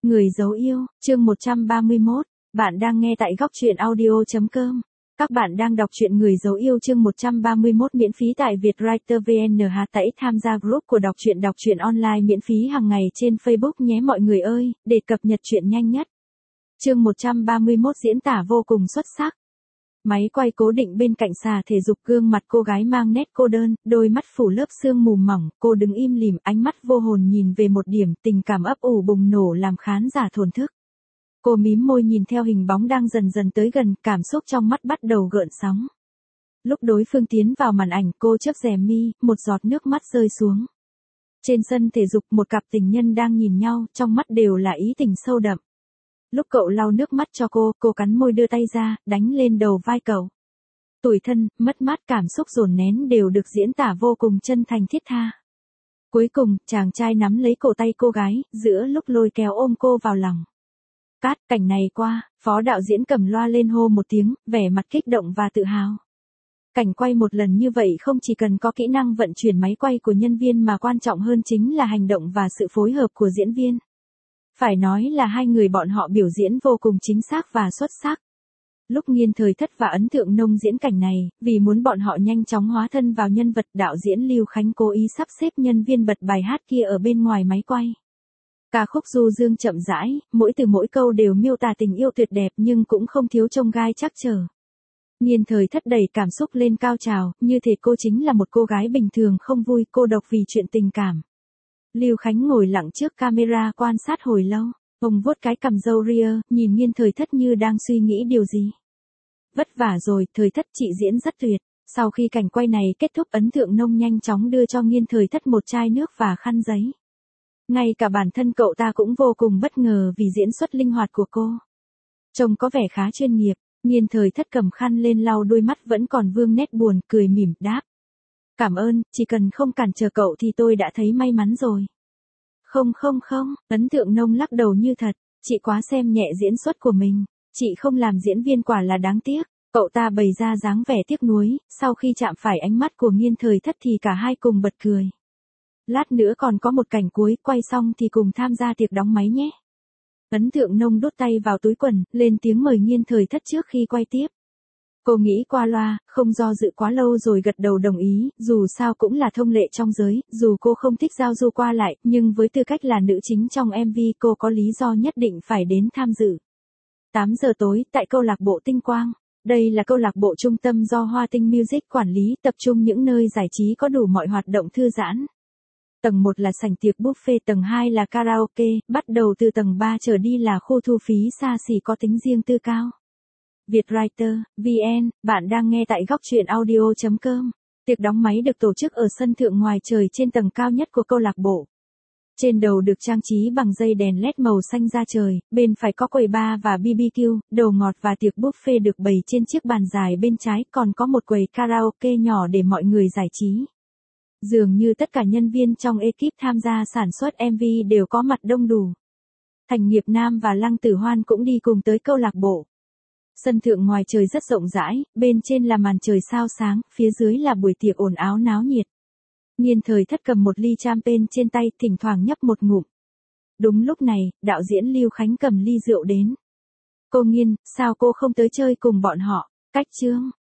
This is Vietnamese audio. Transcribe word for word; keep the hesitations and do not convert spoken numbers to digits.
Người dấu yêu, chương một trăm ba mươi mốt, bạn đang nghe tại góc truyện audio.com. Các bạn đang đọc truyện Người dấu yêu chương một trăm ba mươi mốt miễn phí tại Vietwriter vê en hát tẩy tham gia group của đọc truyện đọc truyện online miễn phí hàng ngày trên Facebook nhé mọi người ơi, để cập nhật truyện nhanh nhất. Chương một trăm ba mươi mốt diễn tả vô cùng xuất sắc. Máy quay cố định bên cạnh xà thể dục, gương mặt cô gái mang nét cô đơn, đôi mắt phủ lớp sương mù mỏng, cô đứng im lìm, ánh mắt vô hồn nhìn về một điểm, tình cảm ấp ủ bùng nổ làm khán giả thổn thức. Cô mím môi nhìn theo hình bóng đang dần dần tới gần, cảm xúc trong mắt bắt đầu gợn sóng. Lúc đối phương tiến vào màn ảnh, cô chớp rèm mi, một giọt nước mắt rơi xuống. Trên sân thể dục, một cặp tình nhân đang nhìn nhau, trong mắt đều là ý tình sâu đậm. Lúc cậu lau nước mắt cho cô, cô cắn môi đưa tay ra, đánh lên đầu vai cậu. Tủi thân, mất mát, cảm xúc dồn nén đều được diễn tả vô cùng chân thành thiết tha. Cuối cùng, chàng trai nắm lấy cổ tay cô gái, giữa lúc lôi kéo ôm cô vào lòng. Cát, cảnh này qua, phó đạo diễn cầm loa lên hô một tiếng, vẻ mặt kích động và tự hào. Cảnh quay một lần như vậy không chỉ cần có kỹ năng vận chuyển máy quay của nhân viên mà quan trọng hơn chính là hành động và sự phối hợp của diễn viên. Phải nói là hai người bọn họ biểu diễn vô cùng chính xác và xuất sắc. Lúc Nghiên Thời Thất và Ấn Thượng Nông diễn cảnh này, vì muốn bọn họ nhanh chóng hóa thân vào nhân vật, đạo diễn Lưu Khánh cố ý sắp xếp nhân viên bật bài hát kia ở bên ngoài máy quay. Ca khúc du dương chậm rãi, mỗi từ mỗi câu đều miêu tả tình yêu tuyệt đẹp nhưng cũng không thiếu chông gai trắc trở. Nghiên Thời Thất đẩy cảm xúc lên cao trào, như thể cô chính là một cô gái bình thường không vui, cô độc vì chuyện tình cảm. Lưu Khánh ngồi lặng trước camera quan sát hồi lâu, ông vuốt cái cằm râu ria, nhìn Nghiên Thời Thất như đang suy nghĩ điều gì. Vất vả rồi, Thời Thất chị diễn rất tuyệt. Sau khi cảnh quay này kết thúc, Ấn Thượng Nông nhanh chóng đưa cho Nghiên Thời Thất một chai nước và khăn giấy. Ngay cả bản thân cậu ta cũng vô cùng bất ngờ vì diễn xuất linh hoạt của cô. Trông có vẻ khá chuyên nghiệp, Nghiên Thời Thất cầm khăn lên lau đôi mắt vẫn còn vương nét buồn, cười mỉm đáp. Cảm ơn, chỉ cần không cản trở cậu thì tôi đã thấy may mắn rồi. Không không không, Ấn Thượng Nông lắc đầu như thật, chị quá xem nhẹ diễn xuất của mình, chị không làm diễn viên quả là đáng tiếc. Cậu ta bày ra dáng vẻ tiếc nuối, sau khi chạm phải ánh mắt của Nghiên Thời Thất thì cả hai cùng bật cười. Lát nữa còn có một cảnh cuối, quay xong thì cùng tham gia tiệc đóng máy nhé. Ấn Thượng Nông đút tay vào túi quần, lên tiếng mời Nghiên Thời Thất trước khi quay tiếp. Cô nghĩ qua loa, không do dự quá lâu rồi gật đầu đồng ý, dù sao cũng là thông lệ trong giới, dù cô không thích giao du qua lại, nhưng với tư cách là nữ chính trong em vê cô có lý do nhất định phải đến tham dự. tám giờ tối, tại câu lạc bộ Tinh Quang. Đây là câu lạc bộ trung tâm do Hoa Tinh Music quản lý, tập trung những nơi giải trí có đủ mọi hoạt động thư giãn. Tầng một là sảnh tiệc buffet, tầng hai là karaoke, bắt đầu từ tầng ba trở đi là khu thu phí xa xỉ có tính riêng tư cao. Vietwriter, vê en, bạn đang nghe tại góc truyện audio.com. Tiệc đóng máy được tổ chức ở sân thượng ngoài trời trên tầng cao nhất của câu lạc bộ. Trên đầu được trang trí bằng dây đèn led màu xanh da trời, bên phải có quầy bar và bê bê kiu, đồ ngọt và tiệc buffet được bày trên chiếc bàn dài bên trái, còn có một quầy karaoke nhỏ để mọi người giải trí. Dường như tất cả nhân viên trong ekip tham gia sản xuất em vê đều có mặt đông đủ. Thành Nghiệp Nam và Lăng Tử Hoan cũng đi cùng tới câu lạc bộ. Sân thượng ngoài trời rất rộng rãi, bên trên là màn trời sao sáng, phía dưới là buổi tiệc ồn ào náo nhiệt. Nghiên Thời Thất cầm một ly champagne trên tay, thỉnh thoảng nhấp một ngụm. Đúng lúc này, đạo diễn Lưu Khánh cầm ly rượu đến. Cô Nghiên, sao cô không tới chơi cùng bọn họ? Cách chương,